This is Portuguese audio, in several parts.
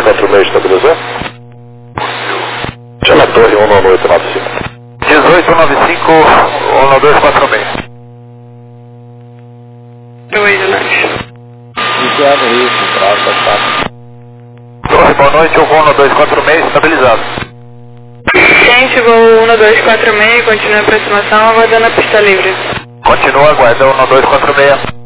1246 estabilizou? Chama a torre 19895. 1895 1246. Oi, Donante. Iniciado aí, central, 44. Torre, boa noite, o voo 1246 estabilizado. Gente, voo 1246, continua a aproximação, aguardando a pista livre. Continua, aguarda 1246.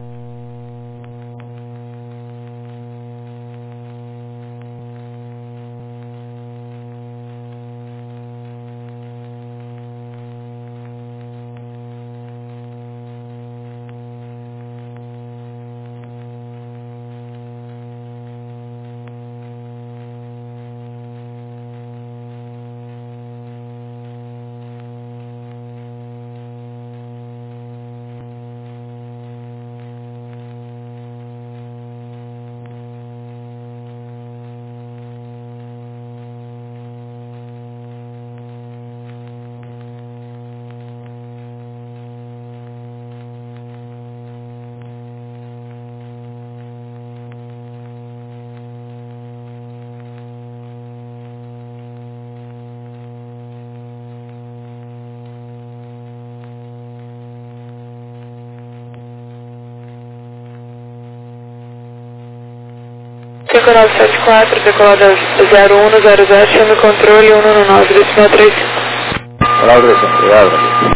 Fico 974, decolada 0100, chame controle 119, destino 35. Olá, obrigado.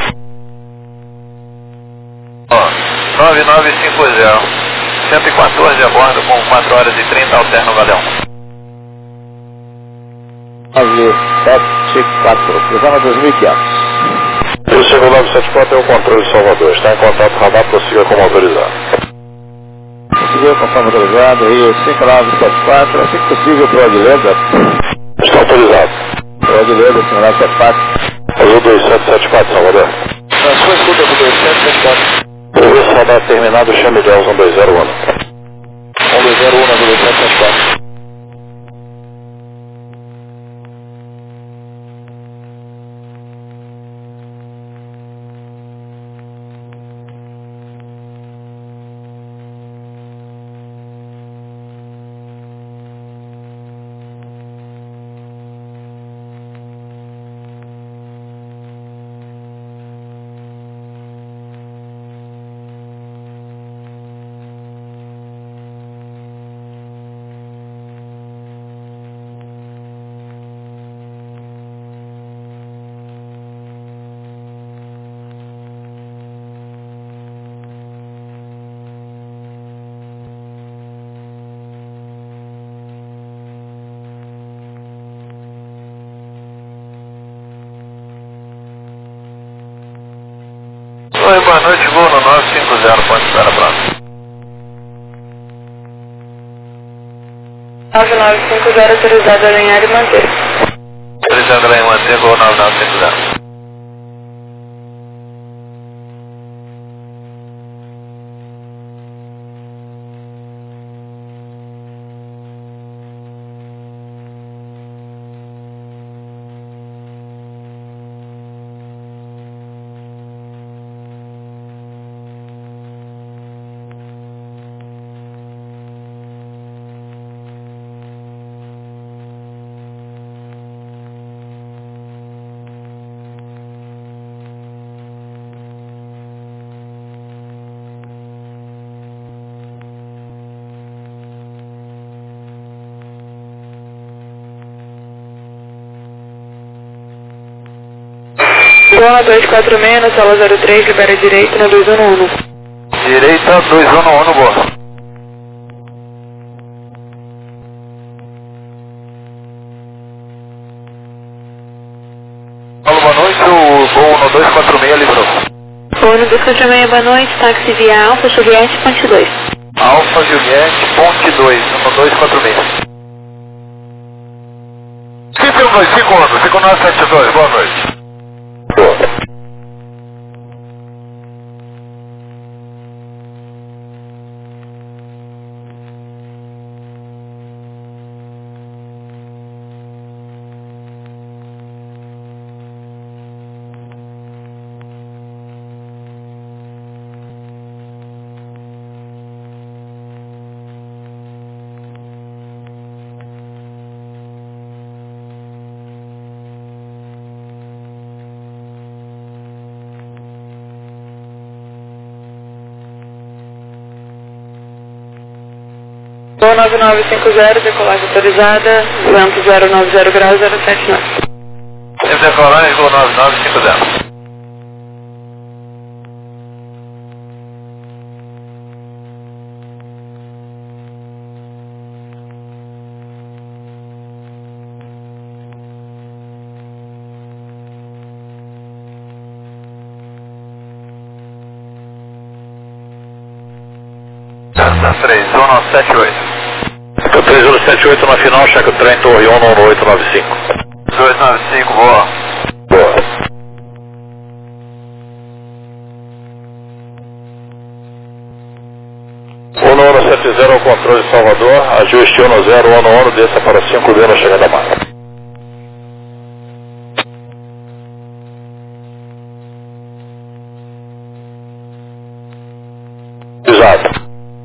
9950. 114 a bordo com 4 horas e 30, alterno Galeão. 974, cruzando 2500. O chegou 974 é o controle de Salvador. Está em contato radar, prossiga como autorizado. Conseguiu, conforme autorizado, aí 5974, assim que possível para o Aguilera. Está autorizado. Para o Aguilera, 5974. Azul 2774, Salvador. Na sua escuta, 2774. Serviço radar terminado, chame de 1201. 1201, Azul 2774. Oi, boa noite, voo no 950, pode estar a próxima. 9950, autorizado a alinhar e manter. Autorizado lá em manter, voo 9950. Zona 246, na sala 03, libera direito na 211. Direita 211, boa. Alô, boa noite, o voo no 246 livrou. Voo no 246, boa noite, táxi via Alfa, Juliette, ponte 2. Alfa Juliette, ponte 2, no 246. 5972, boa noite. Boa. Voo 9950, decolagem autorizada, vento 090 graus 079. Sempre decolagem, voo 9950. Delta 3178. 3178 na final, checa o trem Torre 1 no 895. 295, boa. Boa. Ono 70 ao controle de Salvador, ajuste 10 Ono, desça para 5D na chegada mar. Exato.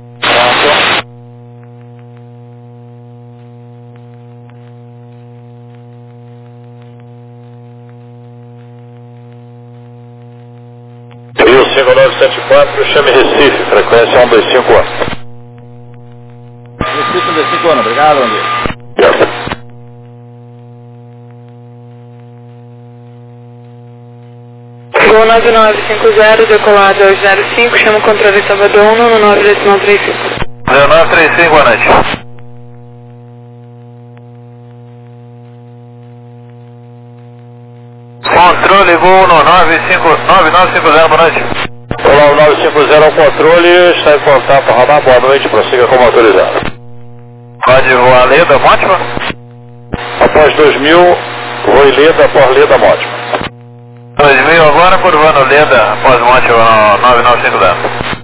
Rio 5974, chame Recife, frequência 125 anos. Recife 125 anos, obrigado, André. Voo 9950, decolagem hoje 05, chama o controle de Salvador 1 no 935. 0935, boa noite. Controle, voo no 9950, boa noite. Olá, o 950 ao controle, está em contato, radar, boa noite, prossiga como autorizado. Pode voar Leda, Mótima? Após 2000, voo Leda, após Leda, Mótima. 2000 agora, curvando Leda, após Mótima, 9950.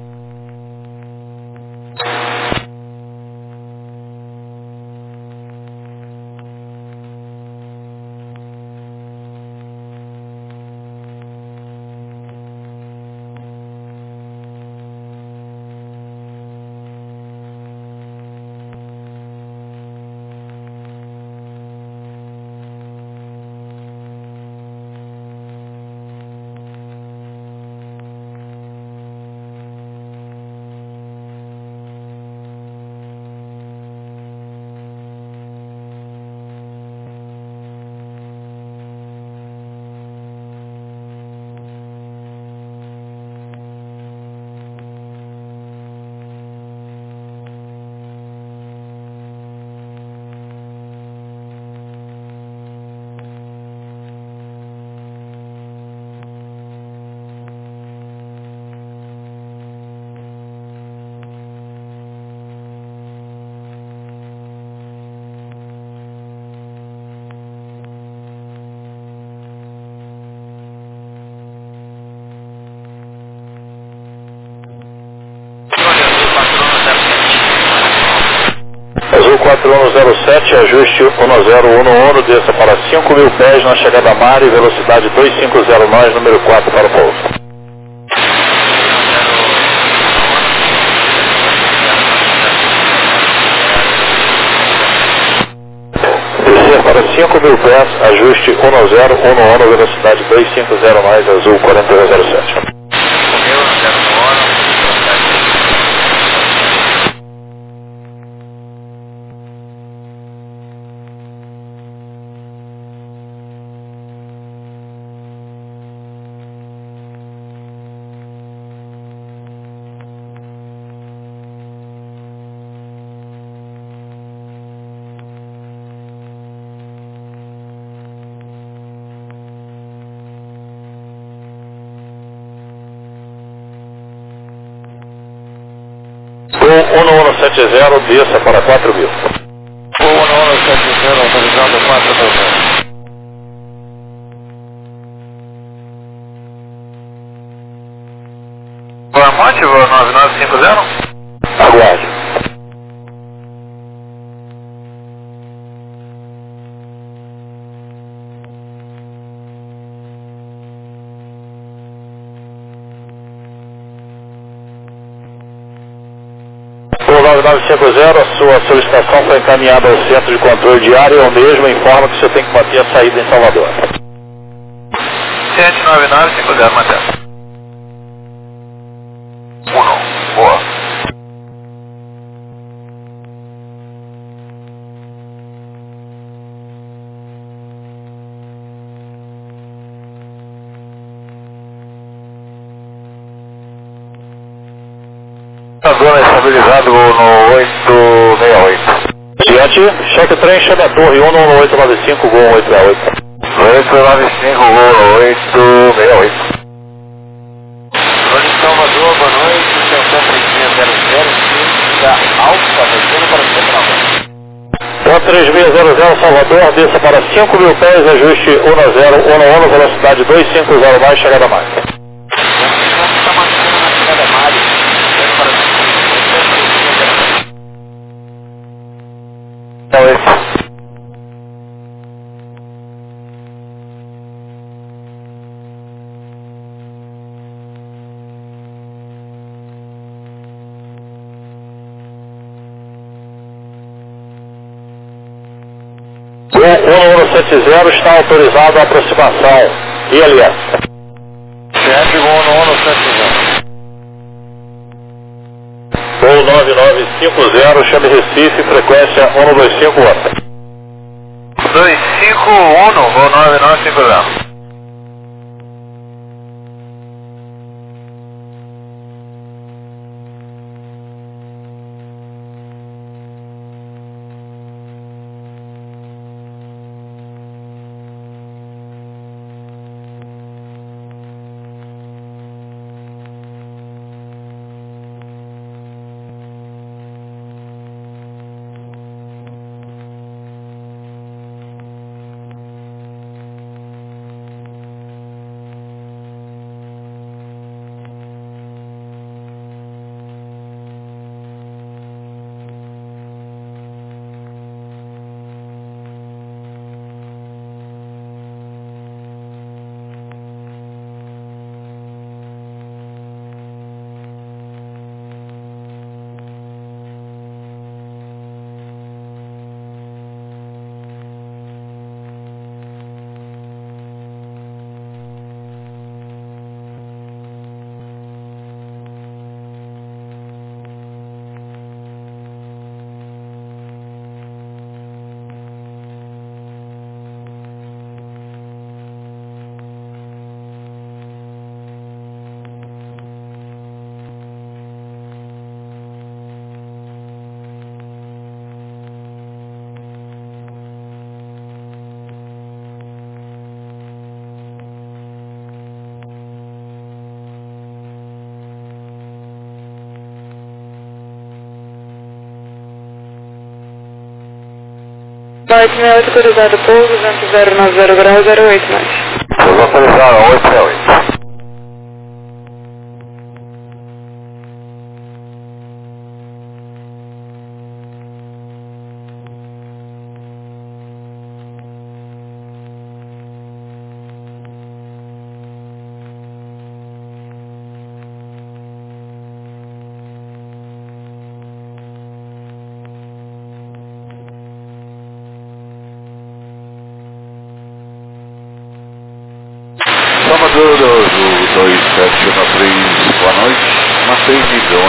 Azul 4107, ajuste 1011, desça para 5.000 pés na chegada a mar e velocidade 250 nós, número 4 para o pouso. Descer para 5.000 pés, ajuste 1011, velocidade 250 nós, Azul 4107. Voo 1170, desça para 4.000. Voo 1170, autorizado 4.000. Boa noite, voo 9950. Aguarde. Voo 9950, a sua solicitação foi encaminhada ao centro de controle de área, eu mesmo informa que você tem que manter a saída em Salvador. 79950, mantém. 1, boa. Dona estabilizado no 868. Diante, cheque trem, chega a torre 11895, gol 868. 895, gol 868. Rony Salvador, boa noite, extensão 3600, da Alfa, descendo para o central. 3600 Salvador, desça para 5.000 pés, ajuste 1011, velocidade 250 mais, chegada mais. Está mantendo na chegada mais, descendo para Então esse. O 1170 está autorizado a aproximação. ILS. CF, gol 1170. Gol 9950, chame Recife, frequência 1251. 251, gol 9950. Norte 68, autorizado pouso, 090 grau, 08 mais. Autorizaram 868. Salvador do 2713, boa noite. Mantém nível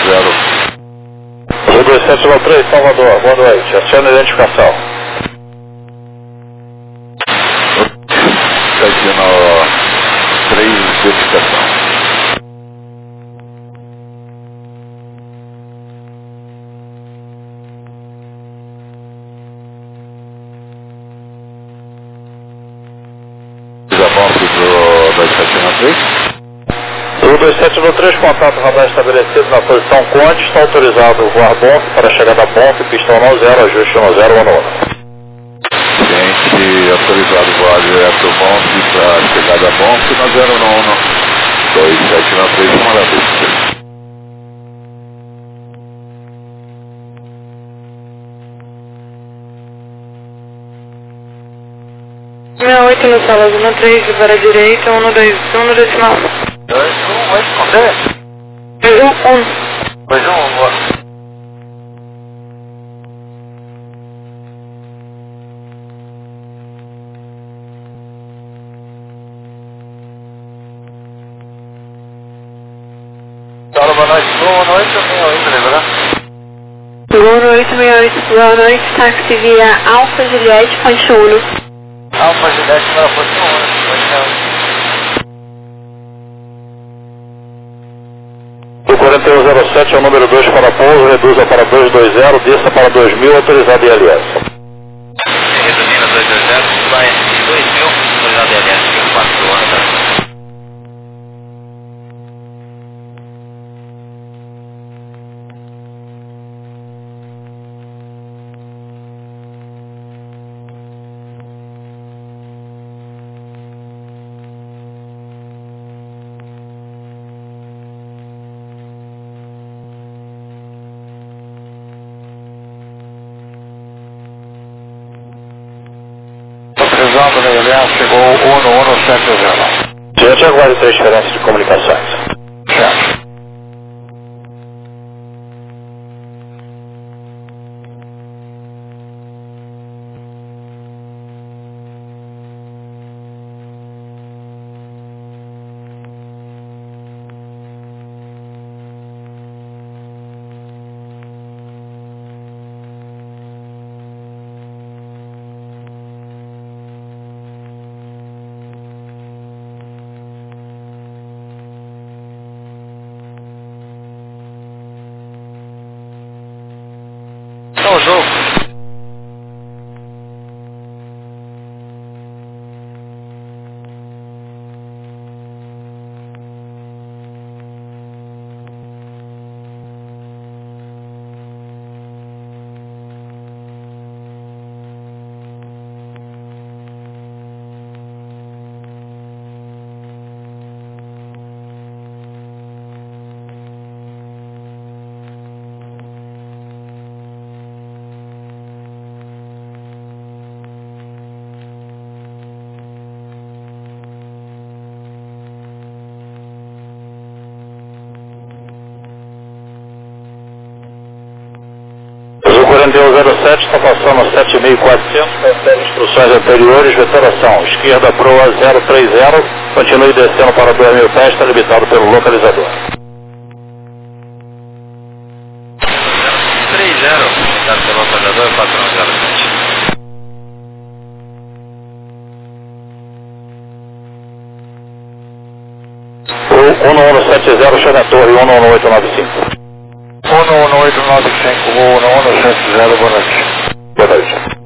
140. 2793, Salvador, boa noite. Aciona a identificação. 793, identificação. Desavanço do 2793. O 2793, contato radar estabelecido na posição Conte, está autorizado o voar BONF para chegada BONF, pistão 90, ajuste 1011. Gente, autorizado o voar direto do BONF para chegada BONF na 091. 2793, comanda vista. 68 no sala, zona 3, para a direita, 121 decimal 1. 218, esconder? 211. 211, boa. Boa noite, boa noite, 68, lembra? Boa noite, 68. Boa noite, táxi via Alfa Juliette, Ponte Uno. Alfa Juliette para a posição 1, O 4107 é o número 2 para pouso, reduza para 220, desça para 2000, autorizado ILS. Reduzindo 220, vai 2000, autorizado ILS, 4 horas. Autorizado no ILS, chegou 1170. Diante, aguarde transferência de comunicações. Certo. Então, jogo. Azul 4107 está passando 7.400, confere instruções anteriores, vetoração, esquerda proa 030, continue descendo para 2.000 pés, está limitado pelo localizador. 30, limitado pelo localizador, 407. O 1170 chega à torre 11895. 11895, voo 1170, boa noite. Boa noite.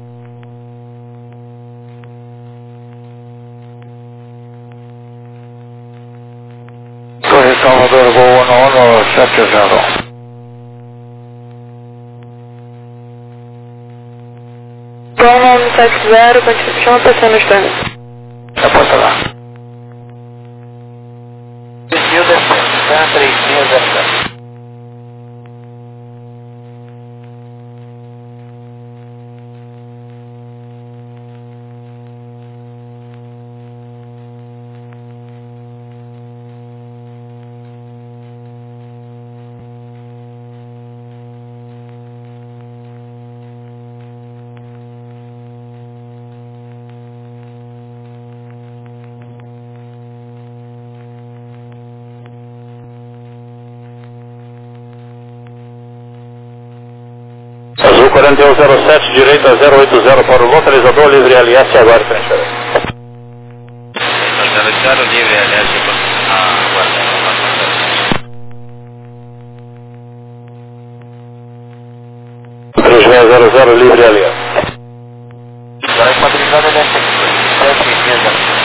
Torre Salvador, voo 1170. Tom 170, chama a pessoa no stand. Aponta lá. 3000 descendo, tá? 3000. Azul 4107, direita 080 para o localizador, livre LS, agora transferência. 0 livre, aliás, aguardando. 3600, livre LS. Agora é quadrilhado LS, 7.500.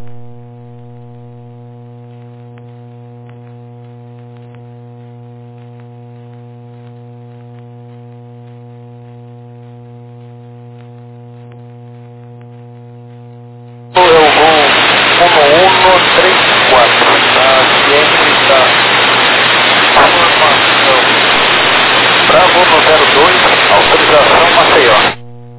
É o voo 1134, tá? Ciente da formação. Bravo no 02, autorização Maceió.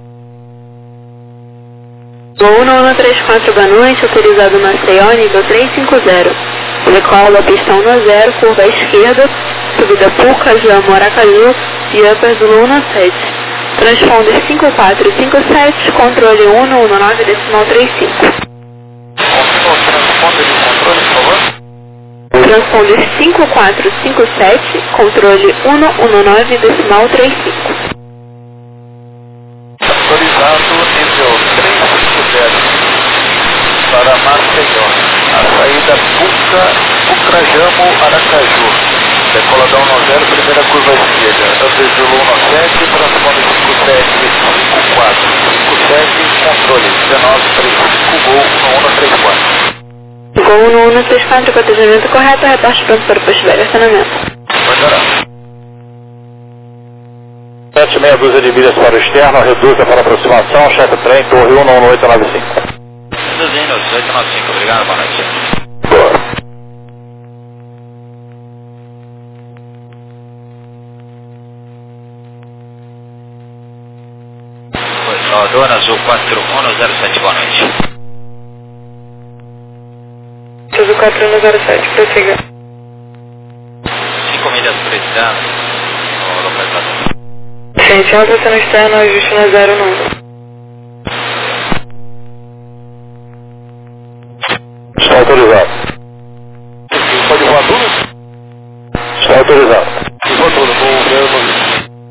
Voo 1134, boa noite, autorizado Maceió, nível 350. Decola pistão no 0, curva à esquerda, subida Puca, Jamo, Aracaju e upper do 17. Transponder 5457, controle 119, decimal 35. Transponder de controle, por favor. Transponder 5457, controle 119, decimal 35. Autorizado nível 350 para Maceió. A saída Puca, Jamo, Aracaju. primeira curva esquerda, Upper Zulu 17, transponde 5754, 57, controle 1935, Gol no 134. Gol no 134, protegimento correto, reporte pronto para o possível estacionamento. Pode orar. 7 meia dúzia de milhas para o externo, reduza para aproximação, chefe trem, torre 11895. Reduzindo, 1895, obrigado, boa noite. Boa. Salvador, Azul 4107, boa noite. Azul 4107, prossiga. 5 milhas por externo, localização. Gente, alta no externo, ajuste na 09. Está autorizado. Pode voar tudo? Está autorizado. Voa tudo, vou ver o nome.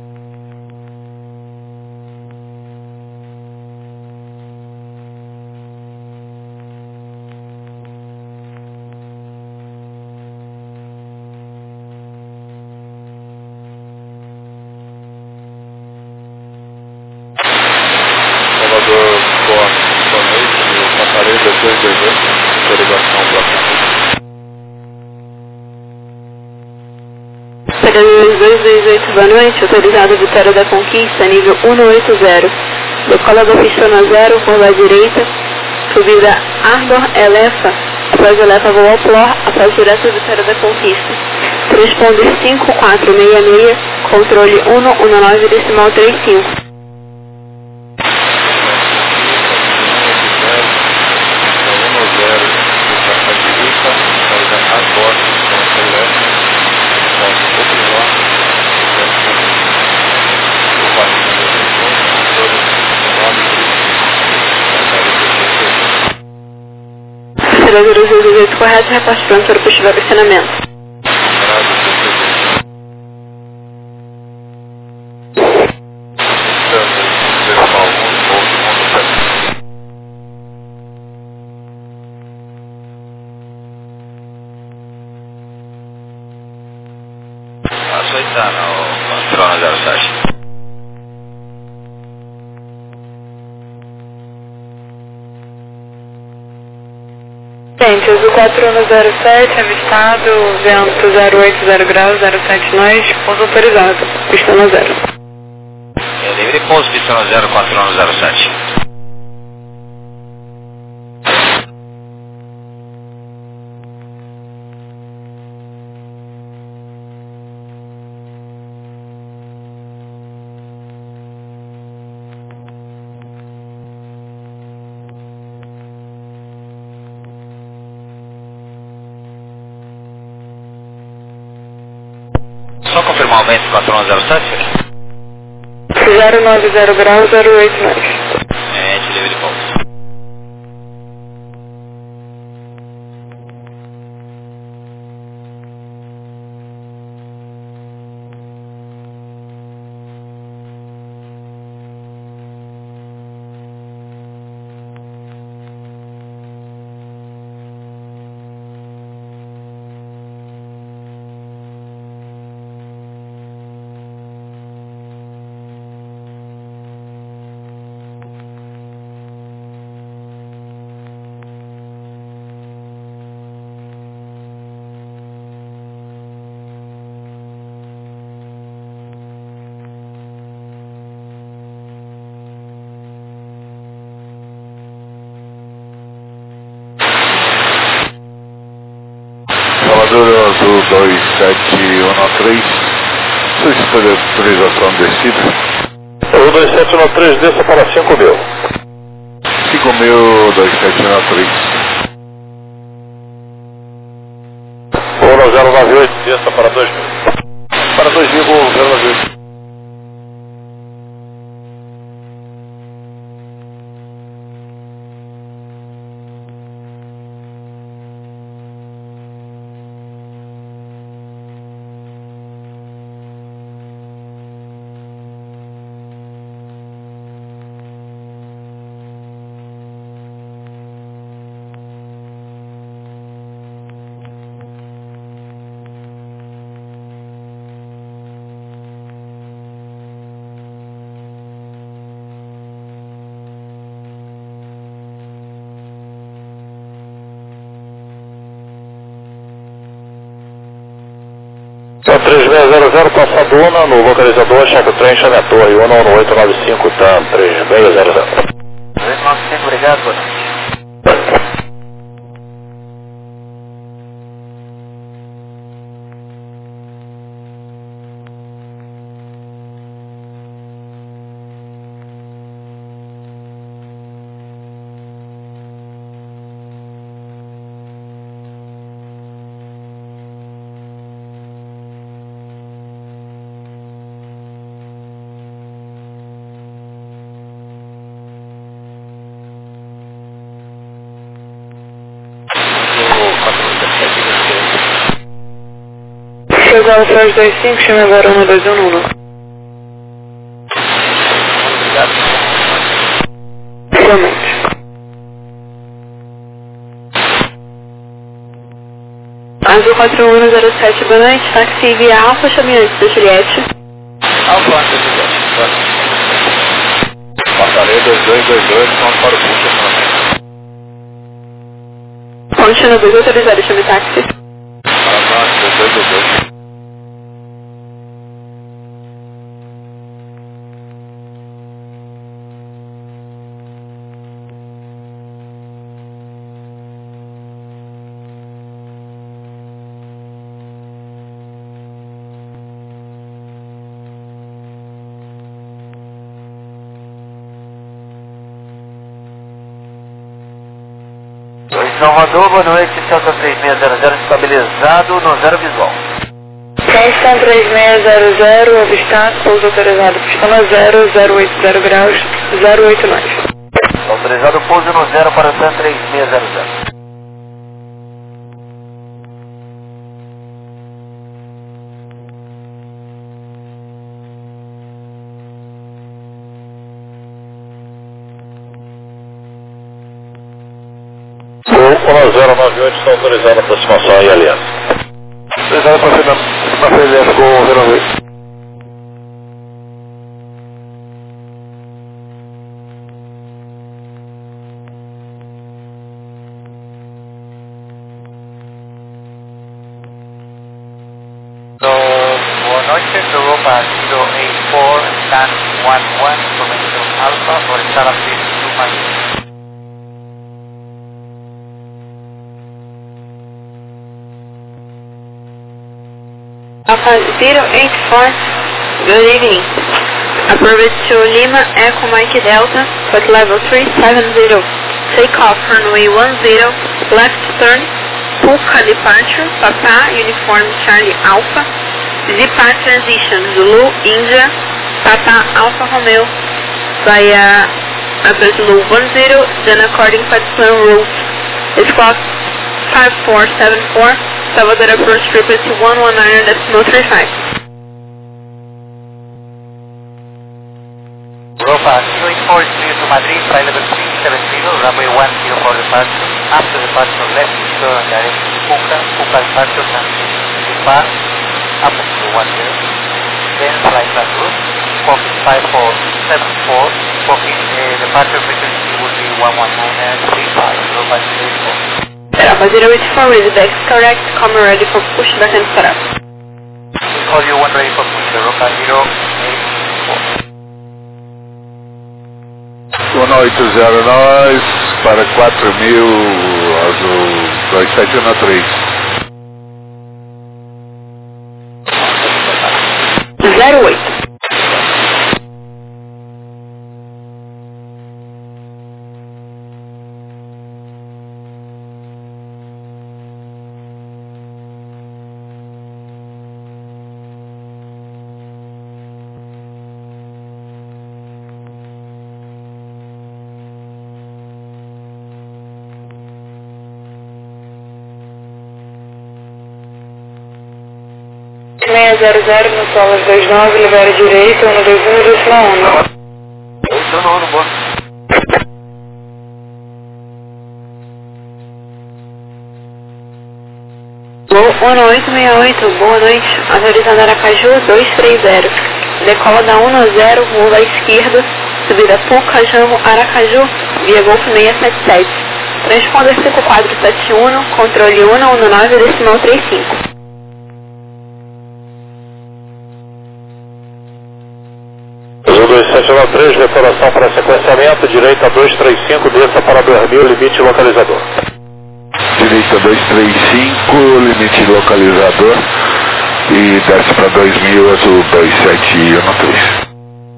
Salvador, boa noite, passarei depois do evento, autorização para Para 2228, boa noite, autorizado Vitória da Conquista, nível 180. Decola da pistona 0, curva à direita, subida Arbor Elefa, após Elefa voo ao Plor, após direto Vitória da Conquista. Transponder 5466, controle 119, decimal 35. Operador 228 correto, reporte pronto para o possível acionamento. Açoitando o controle 07. Gente, Azul 4107, avistado, vento 080 graus, 07 nós, pouso autorizado, pistona 0. Livre pouso, pistona 04107. Só confirmar o vento 4107? 090 graus, 08 nós. Livre de pouso. Salvador Azul 2713, solicita autorização de descida. O 2713 desça para 5.000. 5.000, 2713. Ou no 098 desça para 2.000. Para 2.000, vou 098. 3600 Passaduna, no localizador, cheque o trem, chame a torre, 11895, TAM, 3600. 295, obrigado, boa noite. Chegou ao 325, chame agora 1211. Obrigado. Realmente. Azul 4107, boa noite, táxi via Alfa, chame antes da Juliette. Alfa, antes da Juliette. Passarei 2222, vamos para o ponto. Ponte no 2 autorizado, chame táxi. Para 2222. Salvador, boa noite, Celta 3600 estabilizado no zero visual. Celta 3600, avistado, pouso autorizado, pista no 080 graus, 089. Autorizado pouso no zero para o TAM 3600. O 1098 está autorizado a aproximação e aliança. Autorizado para frente com 08. Boa noite, Europa 084, Stan 11, information Alpha, for Star Appeal 2 miles. Alpha 084, good evening. Approach to Lima Echo Mike Delta, flight level 370. Take off runway 10, left turn, Puka departure, Papa Uniform Charlie Alpha, Zipa transition, Zulu India, Papa Alpha Romeo, via Zulu 10, then according to plan route, squawk 5474, Salvador approach frequency 119.35. Europa 084 to Madrid, flight level 370, runway 10 for departure. After departure, left turn direct to Puka, Puka departure, transition depart, up to 10. Then flight back route, squawking 5474, squawking departure frequency would be 119.35, Europa 084. Alpha 084 is back correct, come ready for pushback and setup. We call you 1 ready for push, Europa 084. 180 nós, para 4.000, azul 2713. 08. no Solas 29, libera direito, 121, décima 1. Estou no ano, boa. Gol 1868, boa noite, autorizado Aracaju 230, decola da 10, rua à esquerda, subida Puca, Jambo, Aracaju, via Golf 677, transponder 5471, controle 119, decimal 35. 2793, vetoração para sequenciamento, direita 235, desça para 2000, limite localizador. Direita 235, limite localizador. E desce para 2000, azul 2713.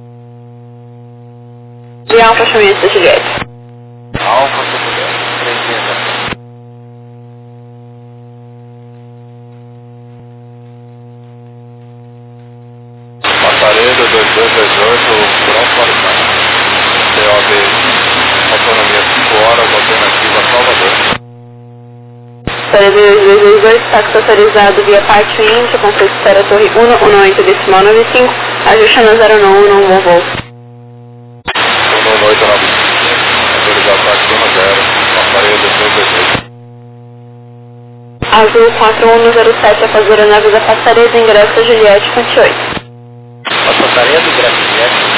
De Alfa Chamamento da Juliette. Alfa Juliette, 3 Passaredo 2228, pronto para o carro. COB, autonomia 5 horas, alternativa Salvador. Passaredo 2228, táxi autorizado via Pátio Índia, com espera Torre 118.95, ajuste na 091, bom voo. 11895, autorizado táxi 10, Passaredo 2228. Azul 4107, a fazenda nave da Passaredo, ingresso Juliette, ponte 8. Passaredo, Juliette.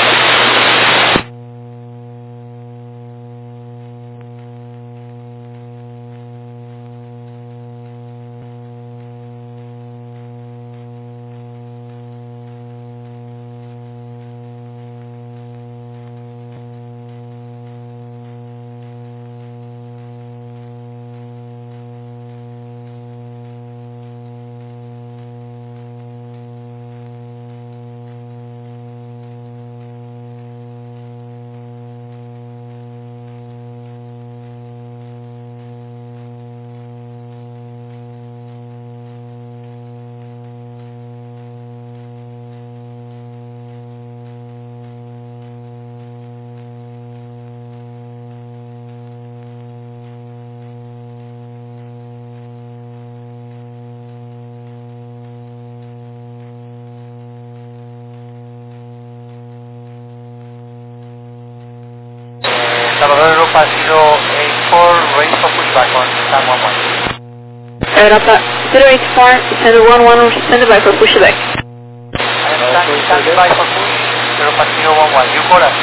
Salvador Europa 084, ready for pushback on stand 11. Europa 084, send 11, stand by for pushback. Stand by for push, Europa 011, you call us.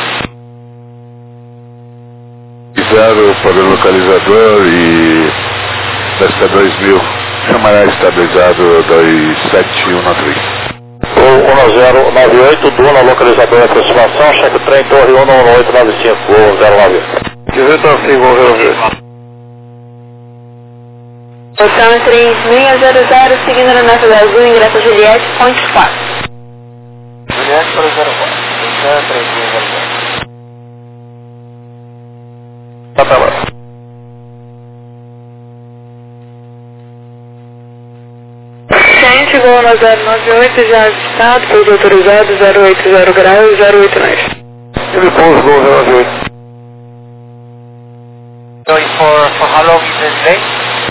0 para o localizador e desce para 2000, chamará estabilizado 27193. Voo 1098, Duna, localizador e aproximação, cheque trem, torre 11895, voo 09. 1895, voo 09. Hotel 3600, seguindo na nave azul, ingresso Juliette, ponte 4. Juliette para o 04, Hotel 3600. Tá pra lá. Gente, voo na 098, já avistado, pouso autorizado 080 graus, 089. Ele pouso, voo 098. So for how long is the delay?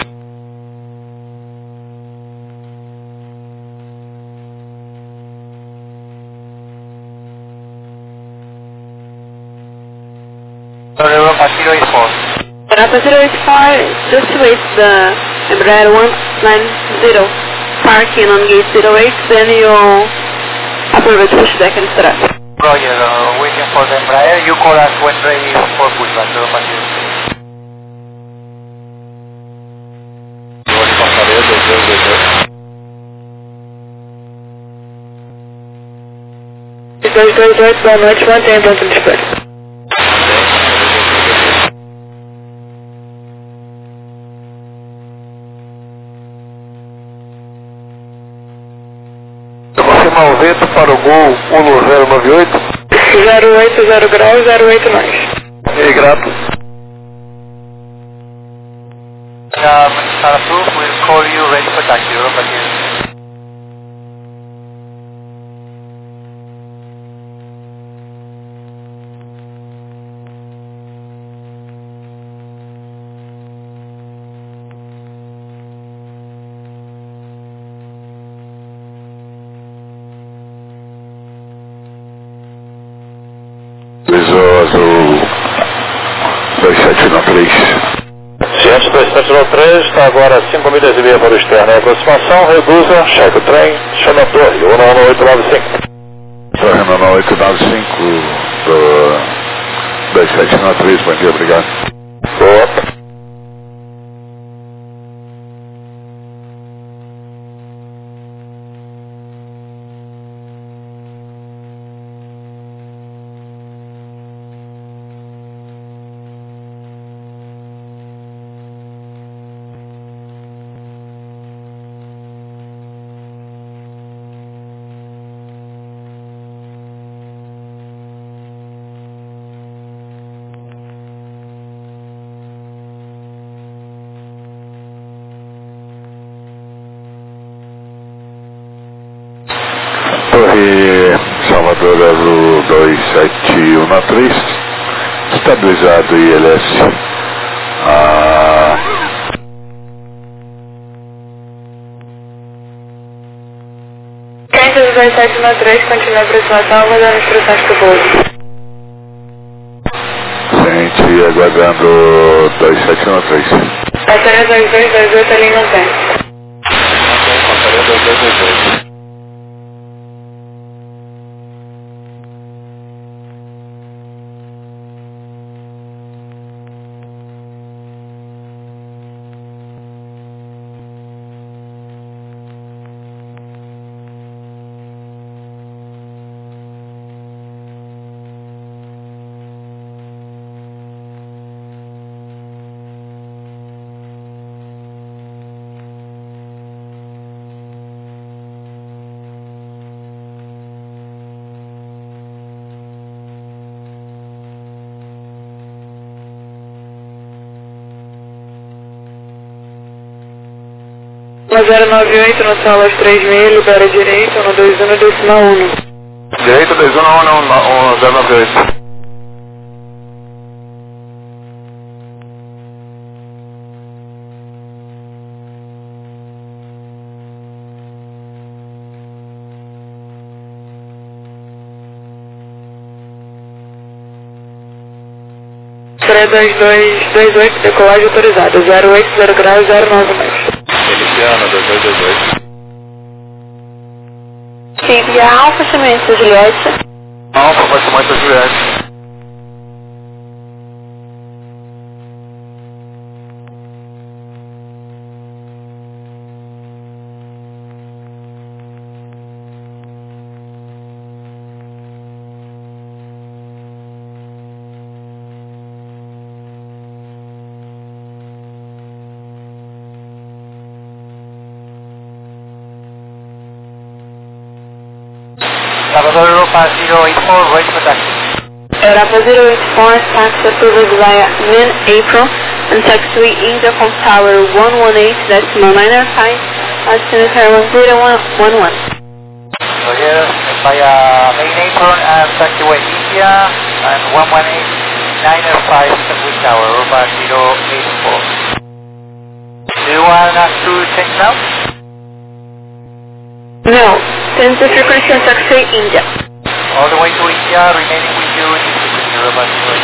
So Europa 084. Europa 085, just wait the Embraer 190 parking on gate 08, then you'll approve pushback and start. Roger, waiting for the Embraer, you call us when ready for pushback, Europa 086. Passaredo 228, boa noite, mantenha ponto de espera. Aproximar o vento para o Gol 1098. 080 graus, 089. E grato. Start approved, we'll call you ready for taxi, Europa 086. Visou azul 2793. Ciente 2793, está agora 5 milhas e meia para o externo. Em aproximação, reduza, cheque o trem, chama a torre 11895. Torre 9895 do 2793, bom dia, obrigado. Boa. Torre Salvador 0271 estabilizado ILS. Kansas 2793, continua a aproximação, aguardando instruções para o pouso. Sente, aguardando 2793. Passaria 2228, a linha mantém. Passaria 2228. No 098, no solo aos 3.000, libera direito, no 21, decimal 1. Direito 21198. Passaria 2228, decolagem autorizada, 080 graus, 09 metros. Feliciano 2228. Siga Alfa, chamamento Juliette. Alfa, batimento Juliette. Salvador Europa 084, ready for taxi. Europa 084, taxi approved via min April and taxiway India from Tower 118.905, altimeter 1011. So here, via main apron and taxiway India and 118.905 with Tower Europa 084. Do you want us to change now? No, change the frequency on taxiway India. All the way to India, remaining with you in this frequency, Europa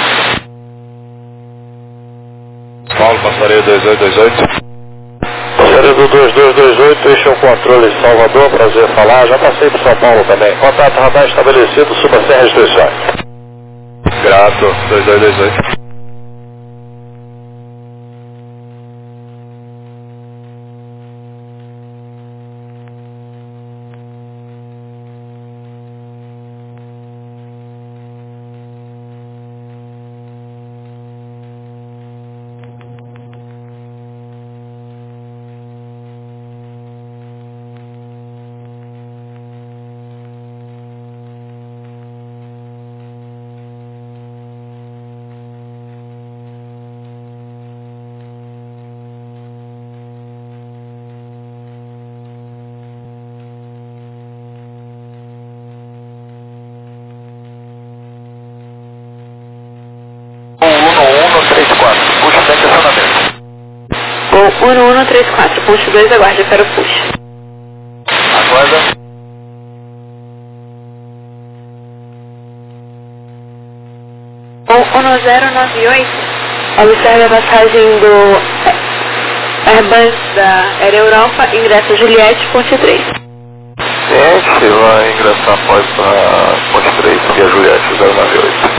084. Paulo, passaria 2228. Passaria do 2228, este é o controle de Salvador, prazer falar, já passei para São Paulo também. Contato radar estabelecido, suba sem restrições. Grato, 2228. Puxa sem estacionamento. Gol 1134, ponto 2, aguarde para o push. Aguarda. Gol 1098, observe a passagem do Airbus da Air Europa, ingresso Juliette, ponte 3. Gente, vai ingressar após a ponte 3, via Juliette 098.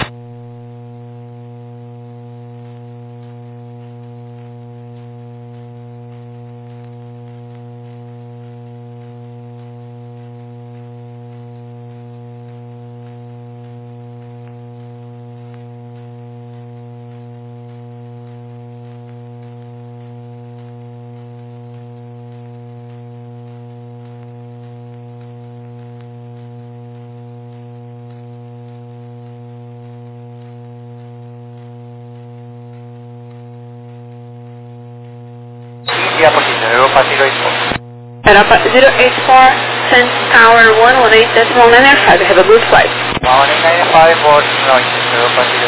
India position, Europa 084. Europa 084, Descent Tower 118.95. Have a good flight. 195 board noise, Europa Kilo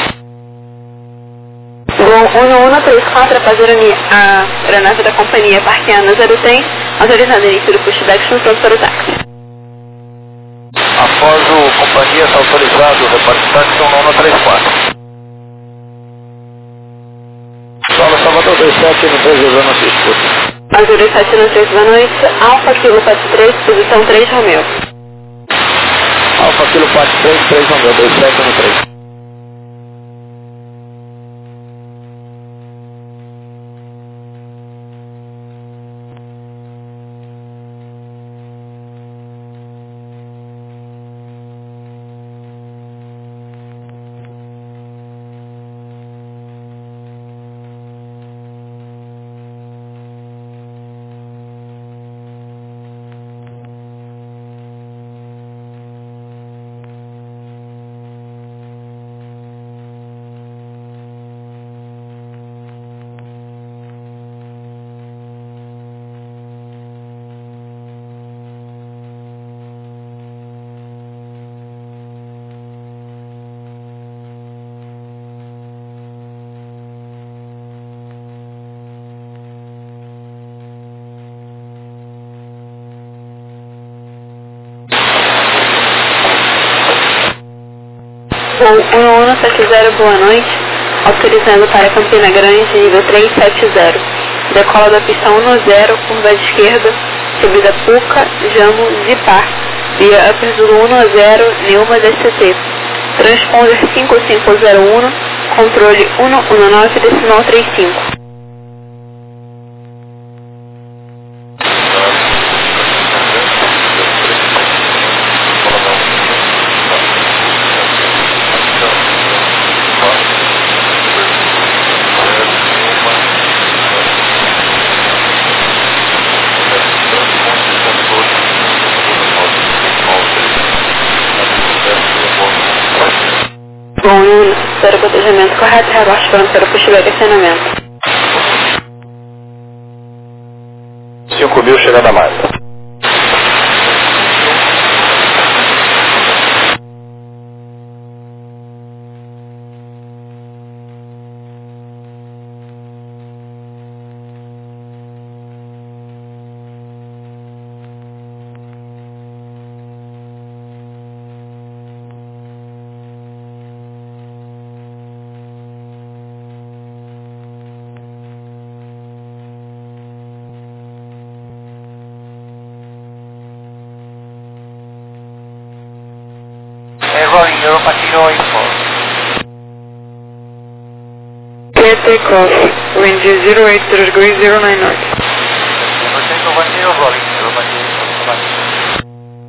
2. Voo 1134, a aeronave da companhia parqueando 010, autorizando o início do pushback junto para o táxi. Após o companhia está autorizado, o repórter de táxi 1134. Solo Salvador 27 no 3 usando a sua escuta. Azul 27 no 3 da noite, Alfa Kilo 43, posição 3 Romeo. Alfa Kilo 43, 3 Romeo, 27 no 3. Voo 1170, boa noite, autorizando para Campina Grande, nível 370. Decola da pista 10, curva de esquerda, subida Puca, Jamo, Zipar, via Upper Zulu 10, Neuma DCT. Transponder 5501, controle 119, decimal 35. Bom, para o protegimento correto, reabaixo pronto para o pushback e acionamento. 5.000 chegando a mais. Rolling, Europa Kilo 84. Clear takeoff. Wind 0830 knots. Rotating 10 rolling, Europa Kilo 84.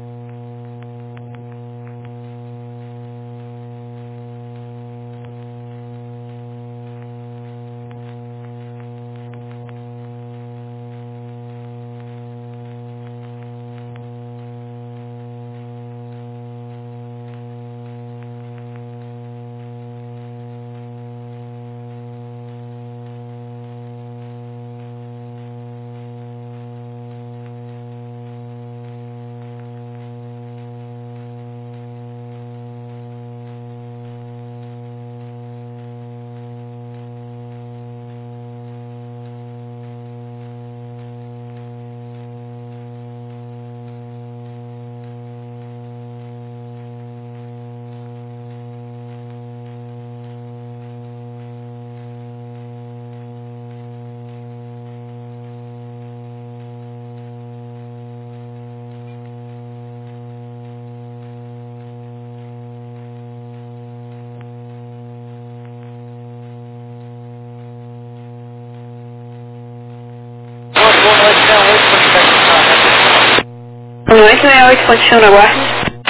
No 868, continua na guarda.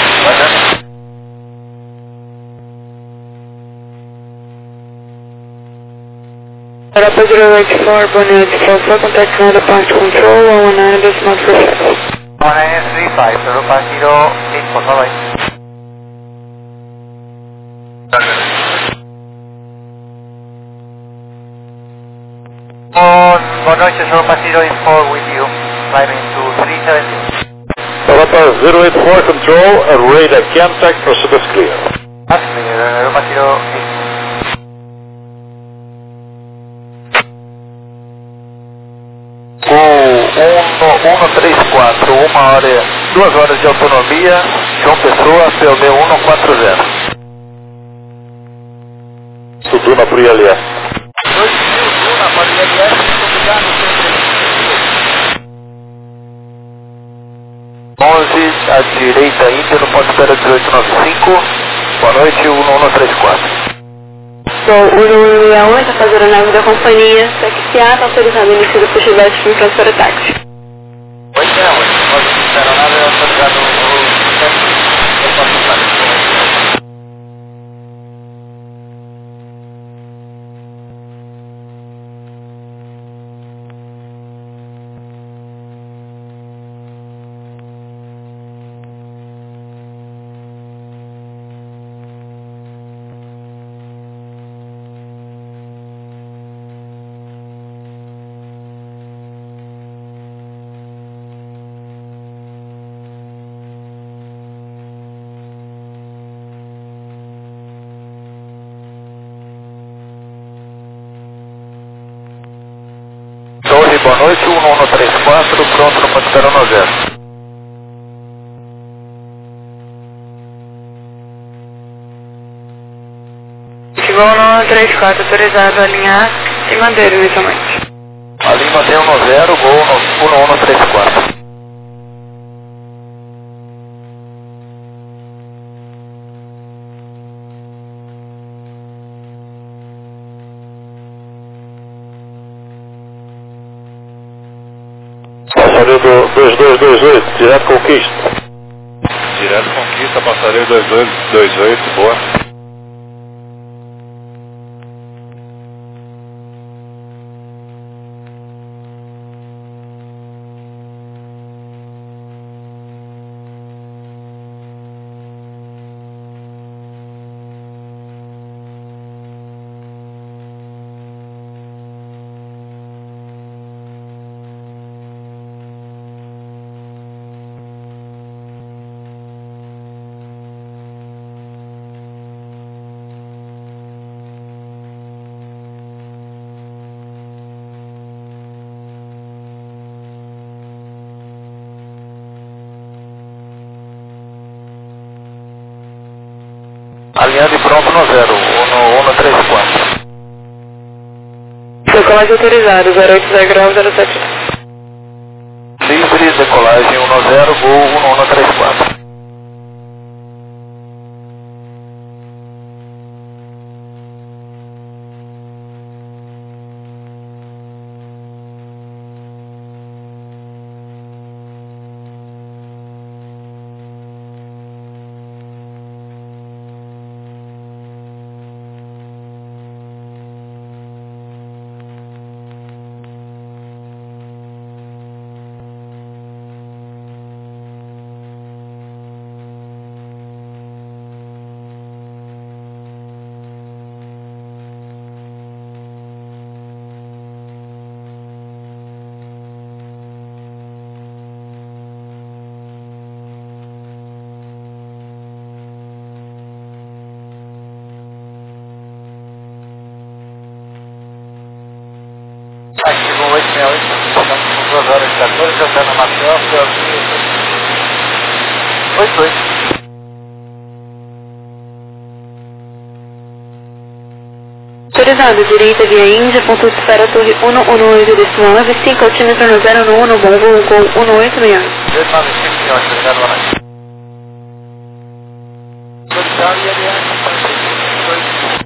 Europa 084, Bonnet 44, contact now the punch control, 119, does not reflect. 1935, Europa Kilo 84, bye-bye. Boa noite, Europa Kilo 84 with you, climbing to 370. 084 control, radar contact, proceed as clear. Loma Kilo. Gol 134, 2 horas de autonomia, João Pessoa, POB 140. Duna pro ILS. 2000 Duna para o ILS, muito obrigado, 11 à direita ainda no ponto espera 1895, boa noite, 1134. Sou o 161, está fazendo a nave da companhia, taxiar, está autorizado início do push baixo com transfer táxi. 868, pode ser a nave autorizado o centro do ponto táxi. Torre, boa noite, 1134, pronto no ponto espera 90. Chegou no 34, autorizado a alinhar e manter inicialmente. Ali mantém 10, gol no 1134. Passarinho do 2228, direto conquista. Direto conquista, passarinho 2228, boa. Alinhando e pronto no 1134. Decolagem autorizado, 080 graus, 07. Livre, decolagem 10, gol 1134. Aqui no 868, estamos com 2 horas e 14, eu quero Maceió, 88. Autorizado, direita via Índia, ponto de espera Torre 118, 5 altímetro no 0 no 1, bom voo com 1861. 295, senhor, obrigado, boa noite. Autorizado e aliás, 4522.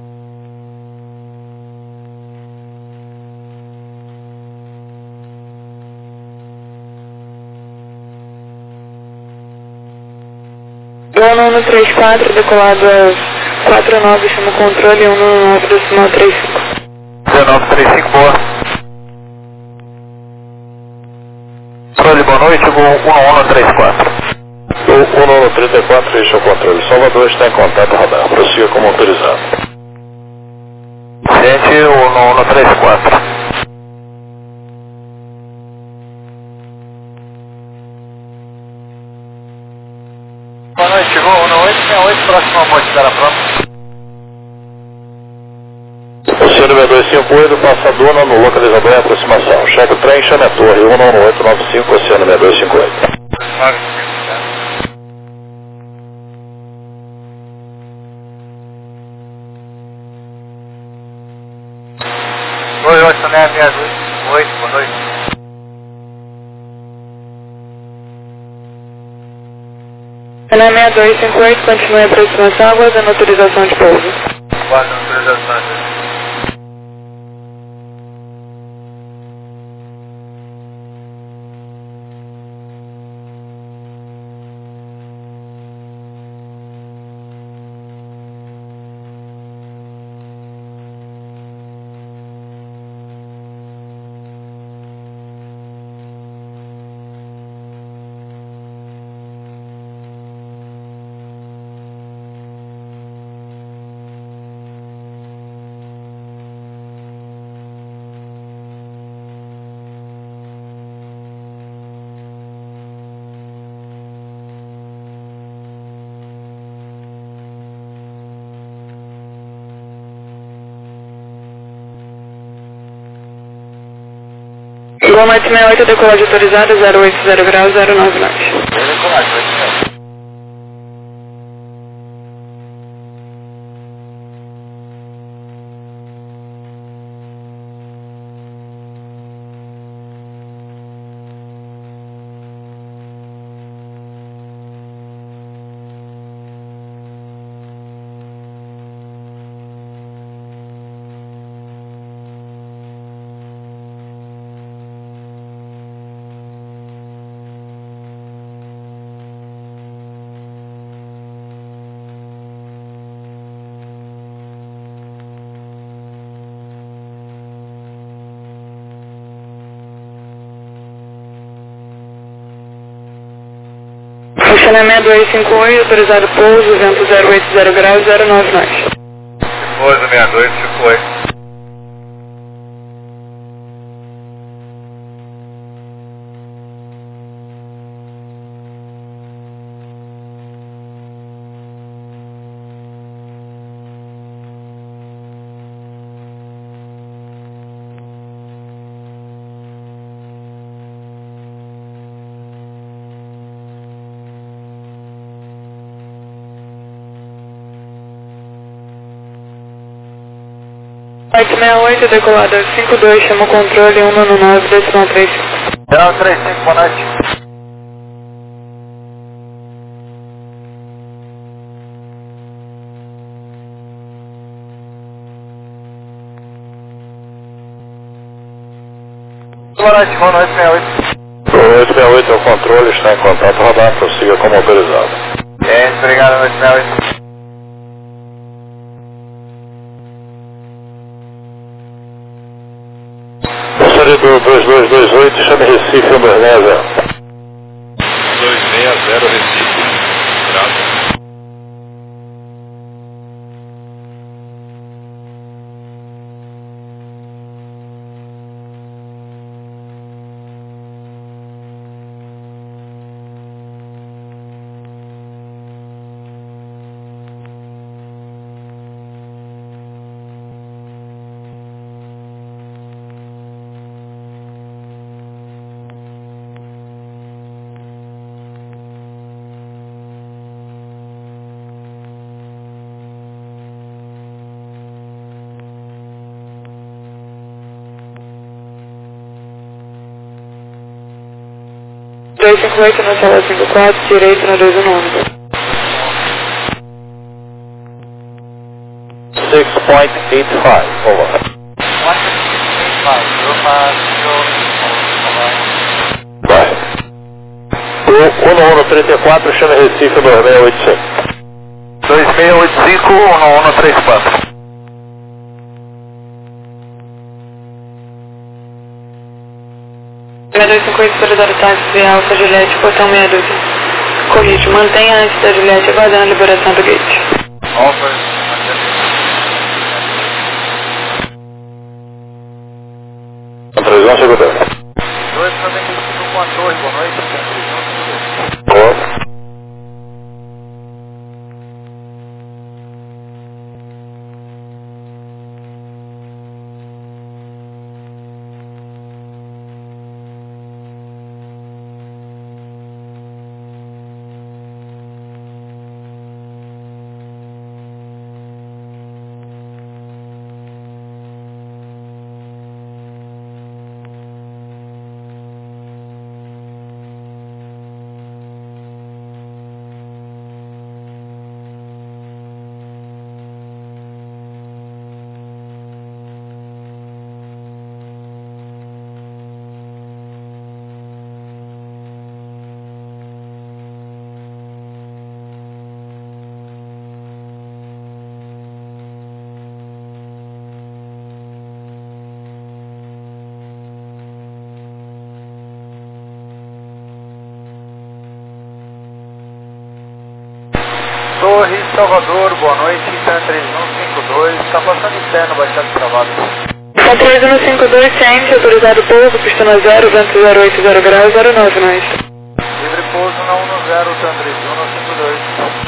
Gol 134, decolado às 49, chama o controle 199 do sinal 35. 1935, boa. Controle, boa noite, gol 1134. Gol 1134, deixa o controle. Salvador está em contato radar. Prossiga como autorizado. Gente, 1134. 68, próximo ao Monte da Prova. Oceano 6258, passa dona no localizador em aproximação. Cheque o trem, chame a torre 19895, Oceano 6258. 28, boa noite. Ana 6258, continue a aproximação, aguardando autorização de pouso. Guarda autorização. Igual Norte 68, decolagem autorizada, 080 graus, 099. Decolagem, 8. Funcionamento 258, autorizado pouso, vento 080 graus, 099. Pouso 6258. Norte 68, decolado 52, chama o controle 199, decimal 35. Não, 35, boa noite. Boa noite, 68. 868 é o controle, está em contato, radar, prossiga como autorizado. Obrigado, 868. Série do 2228, chame Recife, Uberlândia. 260 Recife. Graças. Dois 58 na sala 54, direito na 219. 6.85, over. 165, Vai. O 1134, chame Recife, 2685. 2685, 1134. Na 258, autorizado táxi Alfa Juliette, portão 62. Corrige, mantenha antes da Juliette aguardando a liberação do gate. Previsão, segunda. 295 com a torre, boa noite. Boa. Torre, Salvador, boa noite, TAM 3152, está passando externo, baixado de travado. TAM 3152, ciente, autorizado pouso, pista na 0, vento 080 graus, 09 nós. Livre pouso na 10, TAM 3152.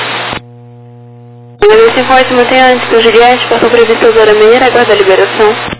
Juliette, mantém antes do Juliette, passou prevista 06, aguarda a liberação.